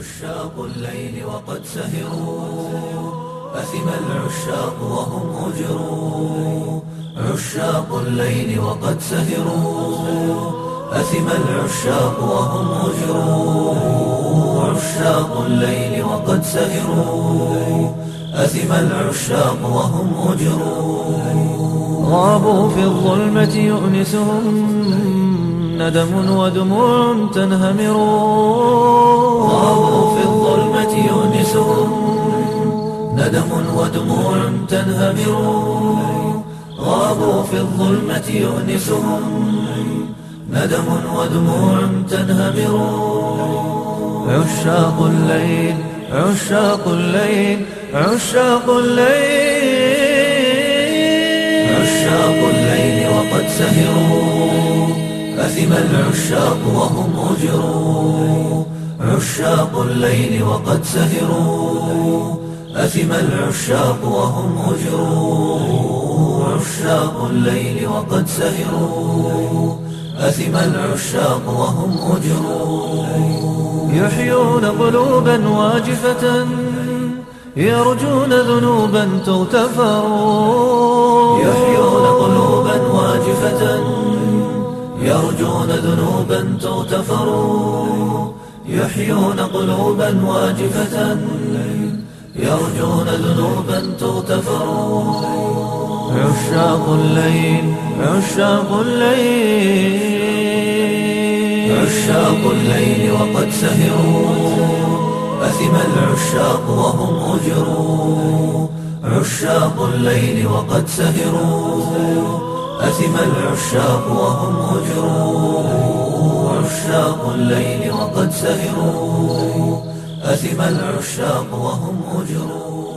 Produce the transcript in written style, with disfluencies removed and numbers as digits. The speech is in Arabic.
عشاق الليل وقد سهروا، أثم العشاق وهم أجروا. عشاق الليل وقد سهروا، أثم العشاق وهم أجروا. عشاق الليل وقد سهروا، أثم العشاق وهم أجروا. غابوا في الظلمة يؤنسهم ندم ودموع تنهمر. غابوا في الظلمة يؤنسهم ندم ودموع تنهمر. غابوا في الظلمة يؤنسهم ندم ودموع تنهمر. عشاق الليل عشاق الليل عشاق الليل عشاق الليل وقد سهروا، أثم العشاق وهم أجروا. عشاق الليل وقد سهروا، أثم العشاق وهم أجروا. عشاق الليل وقد سهروا، أثم العشاق وهم أجروا. يحيون قلوبا واجفة يرجون ذنوبا تغتفر. يحيون قلوبا واجفة يرجون ذنوبا تغتفر. يحيون قلوبا واجفة يرجون ذنوبا تغتفر. عشاق الليل عشاق الليل عشاق الليل وقد سهروا، أثم العشاق وهم أجروا. عشاق الليل وقد سهروا، أثم العشاق وهم أجروا. عشاق الليل وقد سهروا، أثم العشاق وهم أجروا.